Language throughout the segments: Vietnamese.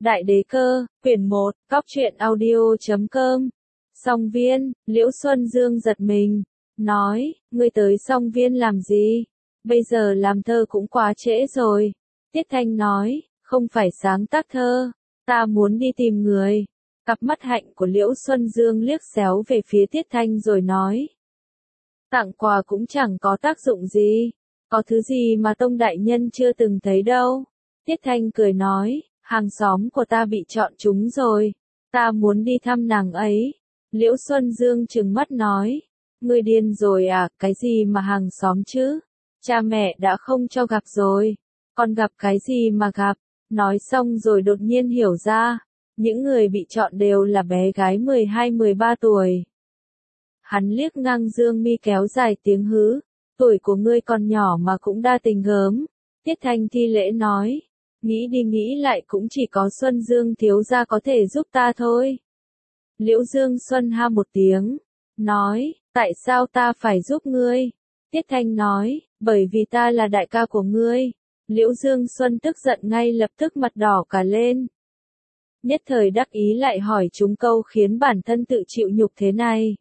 Đại đế cơ, quyển 1, Cóc truyện audio.com. Song Viên, Liễu Xuân Dương giật mình, nói, ngươi tới Song Viên làm gì? Bây giờ làm thơ cũng quá trễ rồi. Tiết Thanh nói, không phải sáng tác thơ, ta muốn đi tìm người. Cặp mắt hạnh của Liễu Xuân Dương liếc xéo về phía Tiết Thanh rồi nói, tặng quà cũng chẳng có tác dụng gì, có thứ gì mà Tông đại nhân chưa từng thấy đâu. Tiết Thanh cười nói, hàng xóm của ta bị chọn trúng rồi, ta muốn đi thăm nàng ấy. Liễu Xuân Dương trừng mắt nói, ngươi điên rồi à, cái gì mà hàng xóm chứ? Cha mẹ đã không cho gặp rồi, còn gặp cái gì mà gặp? Nói xong rồi đột nhiên hiểu ra, những người bị chọn đều là bé gái 12-13 tuổi. Hắn liếc ngang dương mi kéo dài tiếng hứ, tuổi của ngươi còn nhỏ mà cũng đa tình gớm. Tiết Thanh thi lễ nói, nghĩ đi nghĩ lại cũng chỉ có Xuân Dương thiếu gia có thể giúp ta thôi. Liễu Dương Xuân ha một tiếng, nói, tại sao ta phải giúp ngươi? Tiết Thanh nói, bởi vì ta là đại ca của ngươi. Liễu Dương Xuân tức giận ngay lập tức mặt đỏ cả lên. Nhất thời đắc ý lại hỏi chúng câu khiến bản thân tự chịu nhục thế này.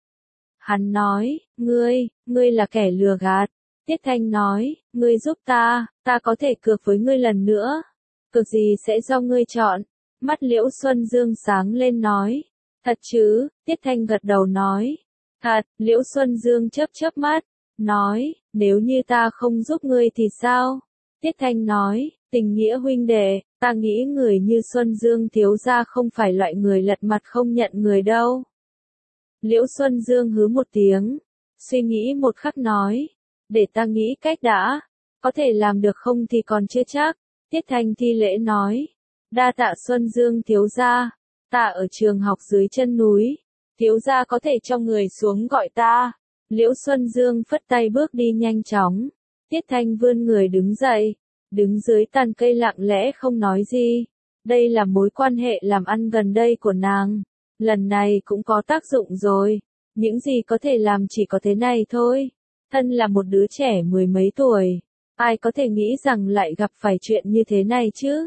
Hắn nói, ngươi là kẻ lừa gạt. Tiết Thanh nói, ngươi giúp ta có thể cược với ngươi lần nữa. Cược gì sẽ do ngươi chọn. Mắt Liễu Xuân Dương sáng lên nói, thật chứ? Tiết Thanh gật đầu nói, thật. Liễu Xuân Dương chớp mắt, nói, nếu như ta không giúp ngươi thì sao? Tiết Thanh nói, tình nghĩa huynh đệ, ta nghĩ người như Xuân Dương thiếu gia không phải loại người lật mặt không nhận người đâu. Liễu Xuân Dương hứ một tiếng, suy nghĩ một khắc nói, để ta nghĩ cách đã, có thể làm được không thì còn chưa chắc. Tiết Thanh thi lễ nói, đa tạ Xuân Dương thiếu gia, ta ở trường học dưới chân núi, thiếu gia có thể cho người xuống gọi ta. Liễu Xuân Dương phất tay bước đi nhanh chóng. Tiết Thanh vươn người đứng dậy, đứng dưới tàn cây lặng lẽ không nói gì. Đây là mối quan hệ làm ăn gần đây của nàng, lần này cũng có tác dụng rồi. Những gì có thể làm chỉ có thế này thôi. Thân là một đứa trẻ 10 mấy tuổi, ai có thể nghĩ rằng lại gặp phải chuyện như thế này chứ?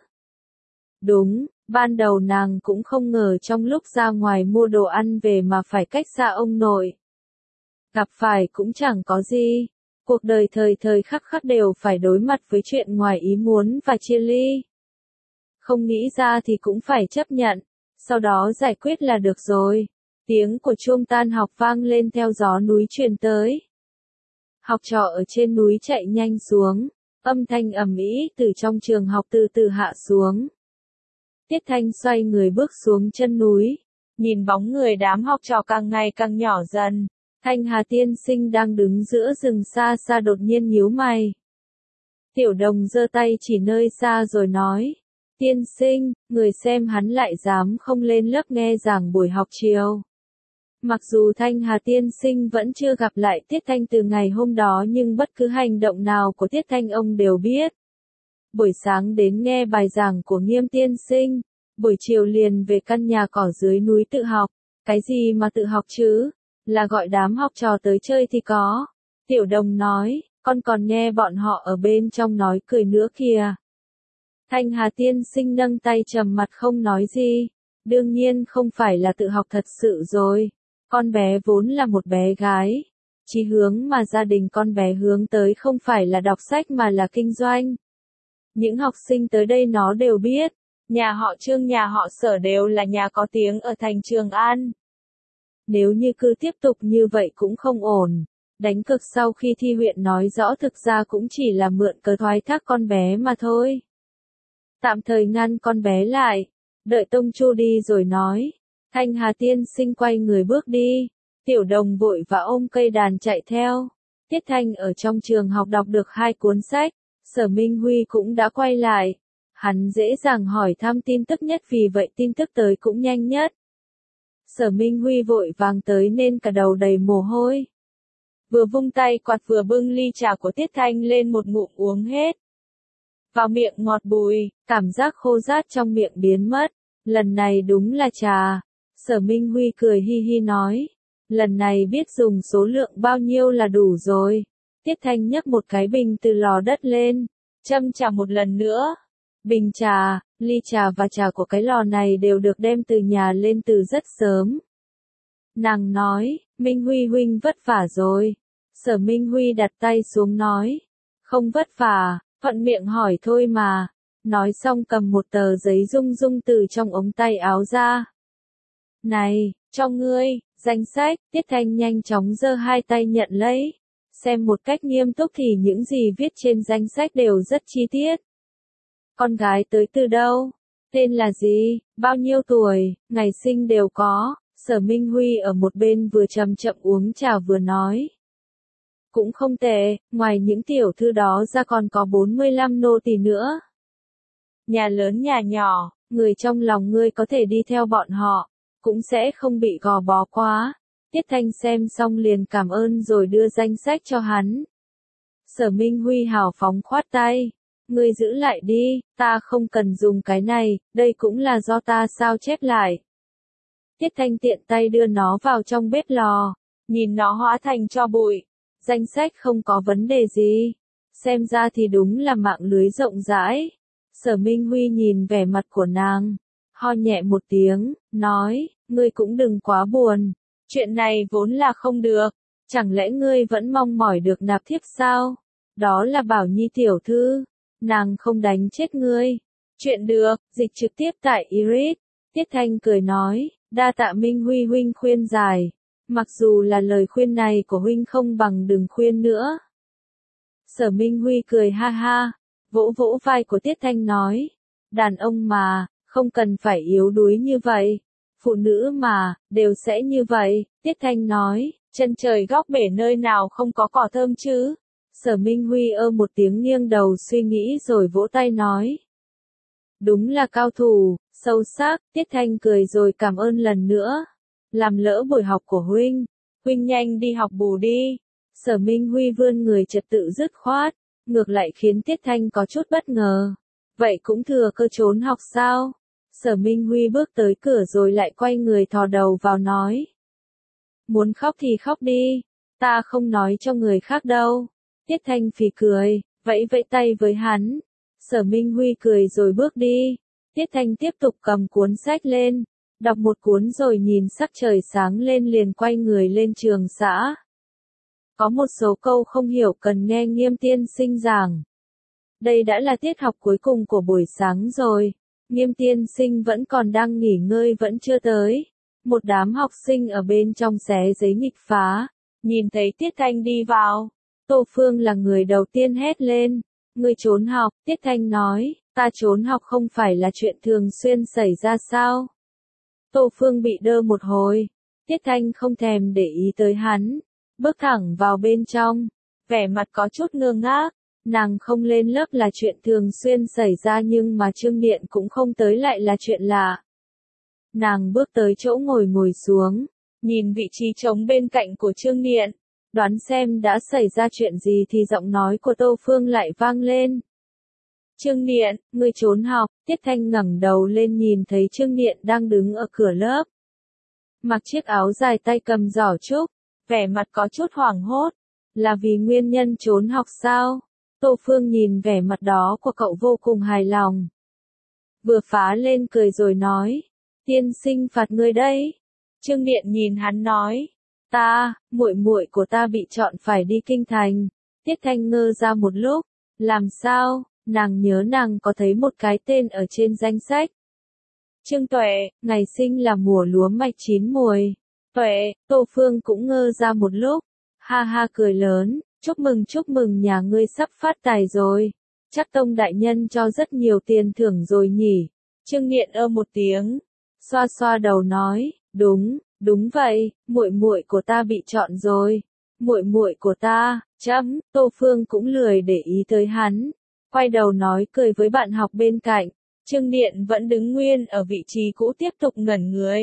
Đúng, ban đầu nàng cũng không ngờ trong lúc ra ngoài mua đồ ăn về mà phải cách xa ông nội. Gặp phải cũng chẳng có gì, cuộc đời thời thời khắc khắc đều phải đối mặt với chuyện ngoài ý muốn và chia ly. Không nghĩ ra thì cũng phải chấp nhận, sau đó giải quyết là được rồi. Tiếng của chuông tan học vang lên theo gió núi truyền tới. Học trò ở trên núi chạy nhanh xuống, âm thanh ầm ĩ từ trong trường học từ từ hạ xuống. Tiết Thanh xoay người bước xuống chân núi, nhìn bóng người đám học trò càng ngày càng nhỏ dần. Thanh Hà tiên sinh đang đứng giữa rừng xa xa đột nhiên nhíu mày. Tiểu Đồng giơ tay chỉ nơi xa rồi nói, tiên sinh, người xem hắn lại dám không lên lớp nghe giảng buổi học chiều. Mặc dù Thanh Hà tiên sinh vẫn chưa gặp lại Tiết Thanh từ ngày hôm đó nhưng bất cứ hành động nào của Tiết Thanh ông đều biết. Buổi sáng đến nghe bài giảng của Nghiêm tiên sinh, buổi chiều liền về căn nhà cỏ dưới núi tự học. Cái gì mà tự học chứ? Là gọi đám học trò tới chơi thì có. Tiểu Đồng nói, con còn nghe bọn họ ở bên trong nói cười nữa kìa. Thanh Hà tiên sinh nâng tay trầm mặt không nói gì. Đương nhiên không phải là tự học thật sự rồi. Con bé vốn là một bé gái. Chí hướng mà gia đình con bé hướng tới không phải là đọc sách mà là kinh doanh. Những học sinh tới đây nó đều biết. Nhà họ Trương nhà họ Sở đều là nhà có tiếng ở thành Trường An. Nếu như cứ tiếp tục như vậy cũng không ổn. Đánh cược sau khi thi huyện nói rõ thực ra cũng chỉ là mượn cớ thoái thác con bé mà thôi. Tạm thời ngăn con bé lại, đợi Tông Chu đi rồi nói. Thanh Hà tiên sinh quay người bước đi, Tiểu Đồng vội và ôm cây đàn chạy theo. Tiết Thanh ở trong trường học đọc được 2 cuốn sách, Sở Minh Huy cũng đã quay lại. Hắn dễ dàng hỏi thăm tin tức nhất vì vậy tin tức tới cũng nhanh nhất. Sở Minh Huy vội vàng tới nên cả đầu đầy mồ hôi. Vừa vung tay quạt vừa bưng ly trà của Tiết Thanh lên một ngụm uống hết. Vào miệng ngọt bùi, cảm giác khô rát trong miệng biến mất. Lần này đúng là trà. Sở Minh Huy cười hi hi nói. Lần này biết dùng số lượng bao nhiêu là đủ rồi. Tiết Thanh nhấc một cái bình từ lò đất lên. Châm trà một lần nữa. Bình trà, ly trà và trà của cái lò này đều được đem từ nhà lên từ rất sớm. Nàng nói, Minh Huy huynh vất vả rồi. Sở Minh Huy đặt tay xuống nói, không vất vả, thuận miệng hỏi thôi mà. Nói xong cầm một tờ giấy rung rung từ trong ống tay áo ra. Này, cho ngươi, danh sách. Tiết Thanh nhanh chóng giơ hai tay nhận lấy. Xem một cách nghiêm túc thì những gì viết trên danh sách đều rất chi tiết. Con gái tới từ đâu? Tên là gì? Bao nhiêu tuổi? Ngày sinh đều có. Sở Minh Huy ở một bên vừa chậm chậm uống trà vừa nói. Cũng không tệ, ngoài những tiểu thư đó ra còn có 45 nô tỳ nữa. Nhà lớn nhà nhỏ, người trong lòng ngươi có thể đi theo bọn họ, cũng sẽ không bị gò bó quá. Tiết Thanh xem xong liền cảm ơn rồi đưa danh sách cho hắn. Sở Minh Huy hào phóng khoát tay. Ngươi giữ lại đi, ta không cần dùng cái này, đây cũng là do ta sao chép lại. Tiết Thanh tiện tay đưa nó vào trong bếp lò, nhìn nó hóa thành tro bụi. Danh sách không có vấn đề gì. Xem ra thì đúng là mạng lưới rộng rãi. Sở Minh Huy nhìn vẻ mặt của nàng, ho nhẹ một tiếng, nói, ngươi cũng đừng quá buồn. Chuyện này vốn là không được. Chẳng lẽ ngươi vẫn mong mỏi được nạp thiếp sao? Đó là Bảo Nhi tiểu thư. Nàng không đánh chết ngươi. Chuyện được, dịch trực tiếp tại Iris. Tiết Thanh cười nói, đa tạ Minh Huy huynh khuyên giải. Mặc dù là lời khuyên này của huynh không bằng đừng khuyên nữa. Sở Minh Huy cười ha ha, vỗ vỗ vai của Tiết Thanh nói, đàn ông mà, không cần phải yếu đuối như vậy. Phụ nữ mà, đều sẽ như vậy. Tiết Thanh nói, chân trời góc bể nơi nào không có cỏ thơm chứ. Sở Minh Huy một tiếng nghiêng đầu suy nghĩ rồi vỗ tay nói. Đúng là cao thủ, sâu sắc. Tiết Thanh cười rồi cảm ơn lần nữa. Làm lỡ buổi học của huynh. Huynh nhanh đi học bù đi. Sở Minh Huy vươn người trật tự dứt khoát. Ngược lại khiến Tiết Thanh có chút bất ngờ. Vậy cũng thừa cơ trốn học sao? Sở Minh Huy bước tới cửa rồi lại quay người thò đầu vào nói. Muốn khóc thì khóc đi. Ta không nói cho người khác đâu. Tiết Thanh phì cười, vẫy vẫy tay với hắn. Sở Minh Huy cười rồi bước đi. Tiết Thanh tiếp tục cầm cuốn sách lên. Đọc một cuốn rồi nhìn sắc trời sáng lên liền quay người lên trường xã. Có một số câu không hiểu cần nghe Nghiêm tiên sinh giảng. Đây đã là tiết học cuối cùng của buổi sáng rồi. Nghiêm tiên sinh vẫn còn đang nghỉ ngơi vẫn chưa tới. Một đám học sinh ở bên trong xé giấy nghịch phá. Nhìn thấy Tiết Thanh đi vào. Tô Phương là người đầu tiên hét lên. Ngươi trốn học, Tiết Thanh nói, ta trốn học không phải là chuyện thường xuyên xảy ra sao? Tô Phương bị đơ một hồi. Tiết Thanh không thèm để ý tới hắn. Bước thẳng vào bên trong. Vẻ mặt có chút ngơ ngác. Nàng không lên lớp là chuyện thường xuyên xảy ra nhưng mà Trương Điện cũng không tới lại là chuyện lạ. Nàng bước tới chỗ ngồi xuống. Nhìn vị trí trống bên cạnh của Trương Điện. Đoán xem đã xảy ra chuyện gì thì giọng nói của Tô Phương lại vang lên. Trương Điện, ngươi trốn học. Tiết Thanh ngẩng đầu lên nhìn thấy Trương Điện đang đứng ở cửa lớp. Mặc chiếc áo dài tay cầm giỏ trúc, vẻ mặt có chút hoảng hốt. Là vì nguyên nhân trốn học sao? Tô Phương nhìn vẻ mặt đó của cậu vô cùng hài lòng. Vừa phá lên cười rồi nói. Tiên sinh phạt ngươi đấy. Trương Điện nhìn hắn nói. Muội muội của ta bị chọn phải đi kinh thành. Tiết Thanh ngơ ra một lúc. Làm sao? Nàng nhớ nàng có thấy một cái tên ở trên danh sách. Trương Tuệ, ngày sinh là mùa lúa mạch chín muồi. Tuệ, Tô Phương cũng ngơ ra một lúc. Ha ha cười lớn, chúc mừng nhà ngươi sắp phát tài rồi. Chắc Tông đại nhân cho rất nhiều tiền thưởng rồi nhỉ. Trương Điện một tiếng. Xoa xoa đầu nói, đúng vậy, muội muội của ta bị chọn rồi. Muội muội của ta, Tô Phương cũng lười để ý tới hắn. Quay đầu nói cười với bạn học bên cạnh. Trương Điện vẫn đứng nguyên ở vị trí cũ tiếp tục ngẩn người.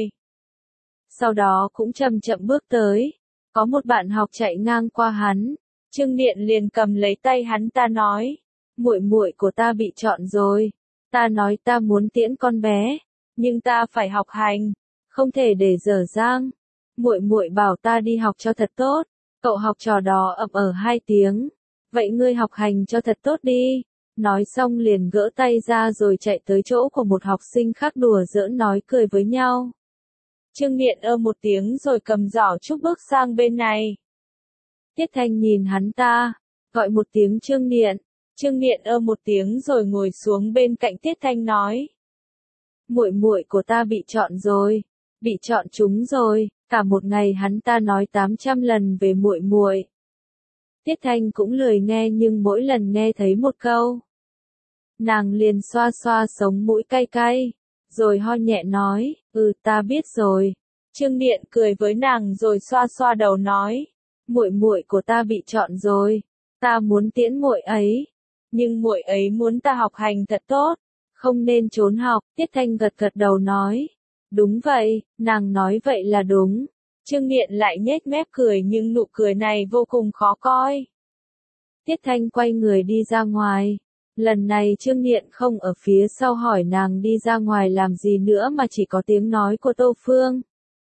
Sau đó cũng chậm chậm bước tới. Có một bạn học chạy ngang qua hắn. Trương Điện liền cầm lấy tay hắn ta nói. Muội muội của ta bị chọn rồi. Ta nói ta muốn tiễn con bé. Nhưng ta phải học hành. Không thể để dở dang. Muội muội bảo ta đi học cho thật tốt. Cậu học trò đó ậm 2 tiếng. Vậy ngươi học hành cho thật tốt đi. Nói xong liền gỡ tay ra rồi chạy tới chỗ của một học sinh khác đùa giỡn nói cười với nhau. Trương Niệm một tiếng rồi cầm giỏ trúc bước sang bên này. Tiết Thanh nhìn hắn ta, gọi một tiếng Trương Niệm. Trương Niệm một tiếng rồi ngồi xuống bên cạnh Tiết Thanh nói. Muội muội của ta bị chọn rồi, bị chọn trúng rồi, cả một ngày hắn ta nói 800 lần về muội muội. Tiết Thanh cũng lười nghe nhưng mỗi lần nghe thấy một câu, nàng liền xoa xoa sống mũi cay cay, rồi ho nhẹ nói, ta biết rồi. Trương Niệm cười với nàng rồi xoa xoa đầu nói, muội muội của ta bị chọn rồi, ta muốn tiễn muội ấy, nhưng muội ấy muốn ta học hành thật tốt, không nên trốn học. Tiết Thanh gật gật đầu nói, đúng vậy, nàng nói vậy là đúng. Trương Niệm lại nhếch mép cười nhưng nụ cười này vô cùng khó coi. Tiết Thanh quay người đi ra ngoài. Lần này Trương Niệm không ở phía sau hỏi nàng đi ra ngoài làm gì nữa mà chỉ có tiếng nói của Tô Phương.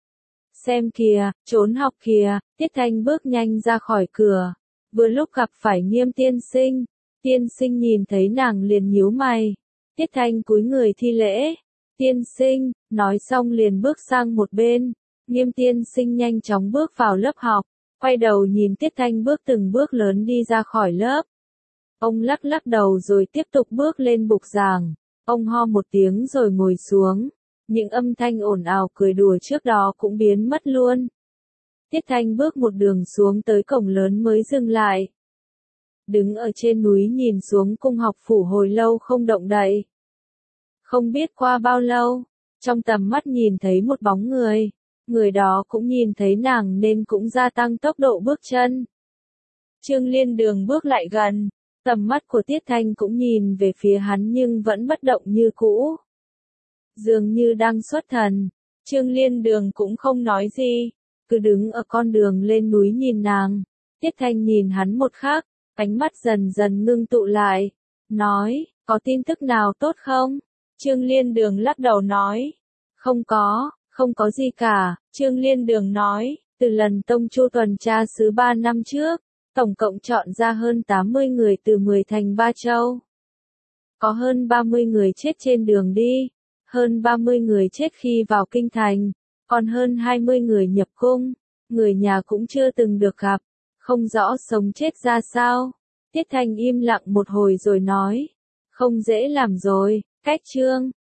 Xem kìa, trốn học kìa. Tiết Thanh bước nhanh ra khỏi cửa. Vừa lúc gặp phải Nghiêm tiên sinh. Tiên sinh nhìn thấy nàng liền nhíu mày. Tiết Thanh cúi người thi lễ. Tiên sinh, nói xong liền bước sang một bên. Nghiêm tiên sinh nhanh chóng bước vào lớp học. Quay đầu nhìn Tiết Thanh bước từng bước lớn đi ra khỏi lớp. Ông lắc lắc đầu rồi tiếp tục bước lên bục giảng. Ông ho một tiếng rồi ngồi xuống. Những âm thanh ồn ào cười đùa trước đó cũng biến mất luôn. Tiết Thanh bước một đường xuống tới cổng lớn mới dừng lại. Đứng ở trên núi nhìn xuống cung học phủ hồi lâu không động đậy. Không biết qua bao lâu, trong tầm mắt nhìn thấy một bóng người. Người đó cũng nhìn thấy nàng nên cũng gia tăng tốc độ bước chân. Trương Liên Đường bước lại gần. Tầm mắt của Tiết Thanh cũng nhìn về phía hắn nhưng vẫn bất động như cũ. Dường như đang xuất thần. Trương Liên Đường cũng không nói gì. Cứ đứng ở con đường lên núi nhìn nàng. Tiết Thanh nhìn hắn một khắc. Ánh mắt dần dần ngưng tụ lại. Nói, có tin tức nào tốt không? Trương Liên Đường lắc đầu nói. Không có gì cả. Trương Liên Đường nói, từ lần Tông Chu tuần tra sứ 3 năm trước. Tổng cộng chọn ra hơn 80 người từ 10 thành 3 châu. Có hơn 30 người chết trên đường đi, hơn 30 người chết khi vào kinh thành, còn hơn 20 người nhập cung, người nhà cũng chưa từng được gặp, không rõ sống chết ra sao. Tiết Thanh im lặng một hồi rồi nói, không dễ làm rồi, cách Trương